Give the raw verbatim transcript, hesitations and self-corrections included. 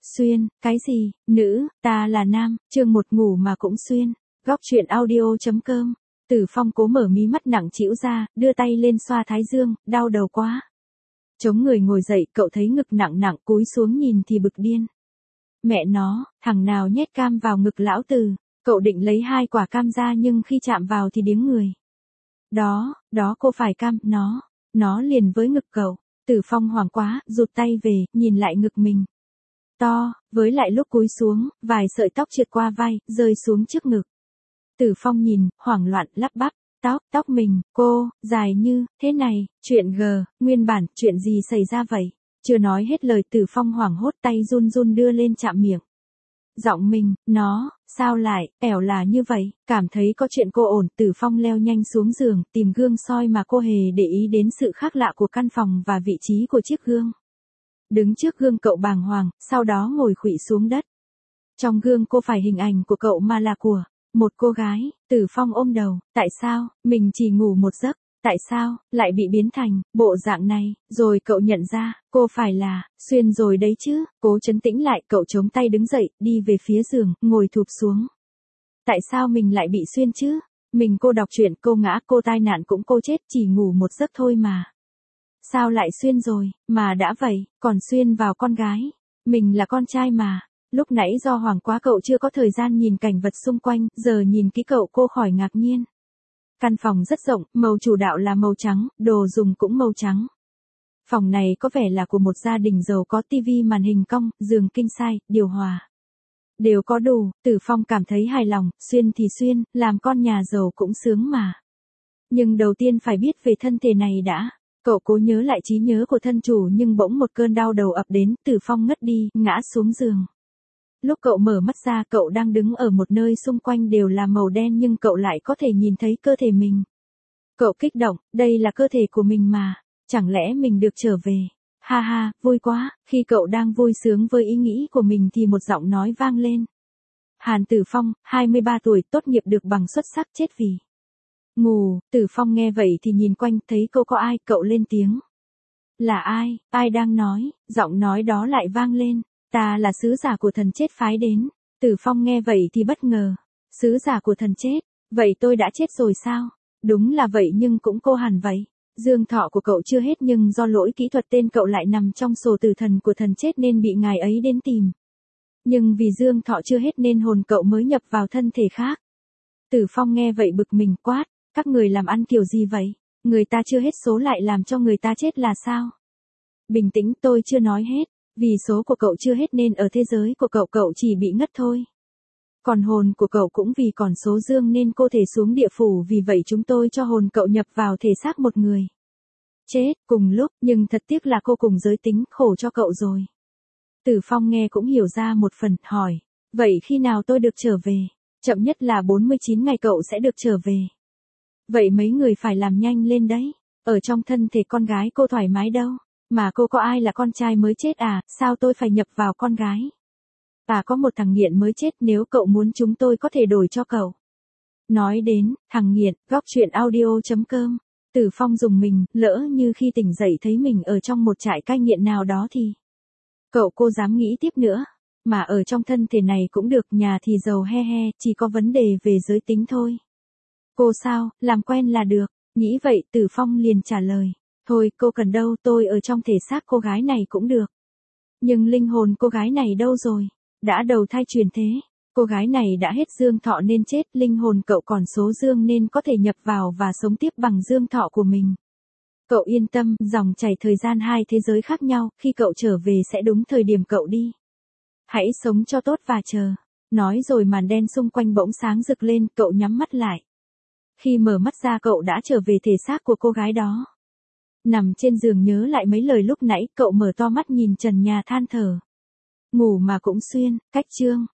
Xuyên, cái gì, nữ, ta là nam, chương một ngủ mà cũng xuyên. Góc truyện audio chấm com. Tử Phong cố mở mí mắt nặng trĩu ra, đưa tay lên xoa thái dương, đau đầu quá. Chống người ngồi dậy, cậu thấy ngực nặng nặng, cúi xuống nhìn thì bực điên. Mẹ nó, thằng nào nhét cam vào ngực lão Từ, cậu định lấy hai quả cam ra nhưng khi chạm vào thì điếng người. Đó, đó cô phải cam, nó, nó liền với ngực cậu. Tử Phong hoảng quá, rụt tay về, nhìn lại ngực mình. To, với lại lúc cúi xuống, vài sợi tóc trượt qua vai, rơi xuống trước ngực. Tử Phong nhìn, hoảng loạn, lắp bắp, tóc, tóc mình, cô, dài như, thế này, chuyện g, nguyên bản, chuyện gì xảy ra vậy? Chưa nói hết lời Tử Phong hoảng hốt tay run run đưa lên chạm miệng. Giọng mình, nó, sao lại, ẻo là như vậy, cảm thấy có chuyện cô ổn, Tử Phong leo nhanh xuống giường, tìm gương soi mà cô hề để ý đến sự khác lạ của căn phòng và vị trí của chiếc gương. Đứng trước gương cậu bàng hoàng, sau đó ngồi khuỵu xuống đất. Trong gương cô phải hình ảnh của cậu mà là của một cô gái. Tử Phong ôm đầu, tại sao, mình chỉ ngủ một giấc, tại sao, lại bị biến thành bộ dạng này, rồi cậu nhận ra, cô phải là Xuyên rồi đấy chứ. Cố trấn tĩnh lại, cậu chống tay đứng dậy, đi về phía giường, ngồi thụp xuống. Tại sao mình lại bị Xuyên chứ? Mình cô đọc truyện, cô ngã, cô tai nạn cũng cô chết, chỉ ngủ một giấc thôi mà. Sao lại Xuyên rồi, mà đã vậy, còn xuyên vào con gái. Mình là con trai mà. Lúc nãy do hoảng quá cậu chưa có thời gian nhìn cảnh vật xung quanh, giờ nhìn kỹ cậu cô khỏi ngạc nhiên. Căn phòng rất rộng, màu chủ đạo là màu trắng, đồ dùng cũng màu trắng. Phòng này có vẻ là của một gia đình giàu có, tivi màn hình cong, giường king size, điều hòa. Đều có đủ, Tử Phong cảm thấy hài lòng, xuyên thì xuyên, làm con nhà giàu cũng sướng mà. Nhưng đầu tiên phải biết về thân thể này đã. Cậu cố nhớ lại trí nhớ của thân chủ nhưng bỗng một cơn đau đầu ập đến, Tử Phong ngất đi, ngã xuống giường. Lúc cậu mở mắt ra, cậu đang đứng ở một nơi xung quanh đều là màu đen nhưng cậu lại có thể nhìn thấy cơ thể mình. Cậu kích động, đây là cơ thể của mình mà, chẳng lẽ mình được trở về? Ha ha, vui quá. Khi cậu đang vui sướng với ý nghĩ của mình thì một giọng nói vang lên. Hàn Tử Phong, hai mươi ba tuổi, tốt nghiệp được bằng xuất sắc, chết vì ngủ. Tử Phong nghe vậy thì nhìn quanh, thấy cô có ai, cậu lên tiếng. Là ai, ai đang nói? Giọng nói đó lại vang lên. Ta là sứ giả của thần chết phái đến. Tử Phong nghe vậy thì bất ngờ. Sứ giả của thần chết, vậy tôi đã chết rồi sao? Đúng là vậy nhưng cũng cô hẳn vậy. Dương thọ của cậu chưa hết nhưng do lỗi kỹ thuật tên cậu lại nằm trong sổ tử thần của thần chết nên bị ngài ấy đến tìm. Nhưng vì dương thọ chưa hết nên hồn cậu mới nhập vào thân thể khác. Tử Phong nghe vậy bực mình quát, các người làm ăn kiểu gì vậy? Người ta chưa hết số lại làm cho người ta chết là sao? Bình tĩnh, tôi chưa nói hết. Vì số của cậu chưa hết nên ở thế giới của cậu cậu chỉ bị ngất thôi. Còn hồn của cậu cũng vì còn số dương nên cô thể xuống địa phủ, vì vậy chúng tôi cho hồn cậu nhập vào thể xác một người. Chết, cùng lúc, nhưng thật tiếc là cô cùng giới tính, khổ cho cậu rồi. Tử Phong nghe cũng hiểu ra một phần, hỏi, vậy khi nào tôi được trở về? Chậm nhất là bốn mươi chín ngày cậu sẽ được trở về. Vậy mấy người phải làm nhanh lên đấy, ở trong thân thể con gái cô thoải mái đâu. Mà cô có ai là con trai mới chết à, sao tôi phải nhập vào con gái? À có một thằng nghiện mới chết, nếu cậu muốn chúng tôi có thể đổi cho cậu. Nói đến, thằng nghiện, góc truyện audio chấm com. Tử Phong dùng mình, lỡ như khi tỉnh dậy thấy mình ở trong một trại cai nghiện nào đó thì. Cậu cô dám nghĩ tiếp nữa. Mà ở trong thân thể này cũng được, nhà thì giàu he he, chỉ có vấn đề về giới tính thôi. Cô sao, làm quen là được. Nghĩ vậy Tử Phong liền trả lời. Thôi, cô cần đâu, tôi ở trong thể xác cô gái này cũng được. Nhưng linh hồn cô gái này đâu rồi? Đã đầu thai chuyển thế. Cô gái này đã hết dương thọ nên chết, linh hồn cậu còn số dương nên có thể nhập vào và sống tiếp bằng dương thọ của mình. Cậu yên tâm, dòng chảy thời gian hai thế giới khác nhau, khi cậu trở về sẽ đúng thời điểm cậu đi. Hãy sống cho tốt và chờ. Nói rồi màn đen xung quanh bỗng sáng rực lên, cậu nhắm mắt lại. Khi mở mắt ra cậu đã trở về thể xác của cô gái đó. Nằm trên giường nhớ lại mấy lời lúc nãy, cậu mở to mắt nhìn trần nhà than thở. Ngủ mà cũng xuyên, cách chương.